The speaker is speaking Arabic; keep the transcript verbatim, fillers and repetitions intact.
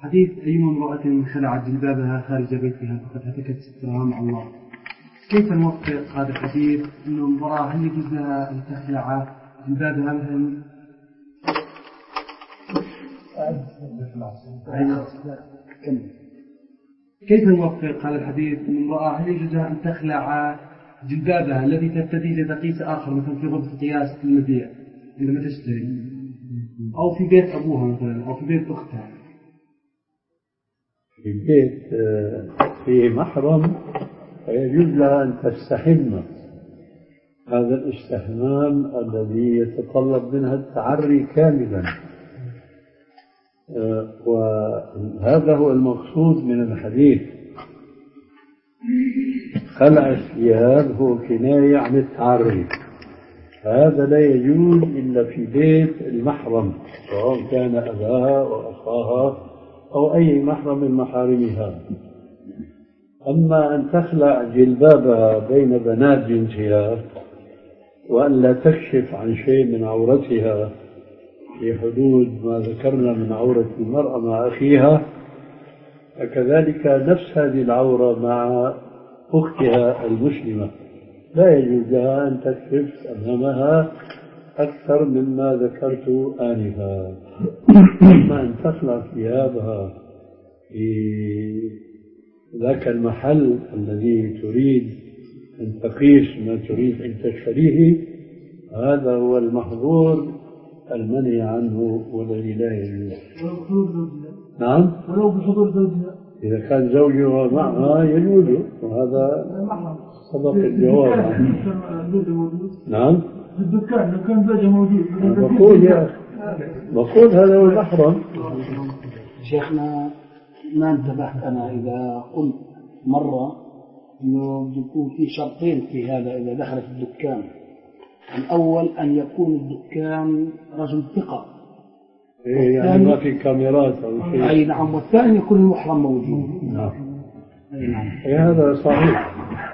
حديث أيما امرأة خلعت جلبابها خارج بيتها فقد هتكت سترها مع الله، كيف نوفق هذا الحديث أنه المرأة هل يجوز لها أن تخلع جلبابها مثلا؟ كيف نوفق هذا الحديث أن المرأة هل يجوز لها أن تخلع جلبابها الذي ترتديه لتقيس آخر مثلا في غرفة قياس المبيع عندما تشتري، أو في بيت أبوها مثلا، أو في بيت أختها؟ في بيت فيه محرم فيجوز لها أن تستحم هذا الاستحمام الذي يتطلب منها التعري كاملا، وهذا هو المقصود من الحديث. خلع الثياب هو كناية عن التعري، هذا لا يجوز إلا في بيت المحرم سواء كان أباها وأخاها أو أي محرم من محارمها. أما أن تخلع جلبابها بين بنات جنسها وأن لا تكشف عن شيء من عورتها في حدود ما ذكرنا من عورة المرأة مع أخيها، فكذلك نفس هذه العورة مع أختها المسلمة لا يجوز لها أن تكشف أمامها أكثر مما ذكرت آنفا. أما أن تخلع ثيابها في ذاك المحل الذي تريد أن تقيس ما تريد أن تشتريه، هذا هو المحظور المنهي عنه والذي لا يجوز. نعم، ولو بحضور زوجها، إذا كان زوجها معها يجوز، وهذا سبق الجواب عنه. نعم، الدكان لو كان زوجها موجود. بقول يا أخي، بقول هذا هو المحرم. شيخنا ما انتبهت أنا إذا قلت مرة إنه يكون في شرطين في هذا إذا دخلت الدكان. الأول أن يكون الدكان رجل ثقة، إيه يعني ما في كاميرات أو شيء. أي نعم. والثاني يكون المحرم موجود. نعم. أي نعم. إيه هذا صحيح.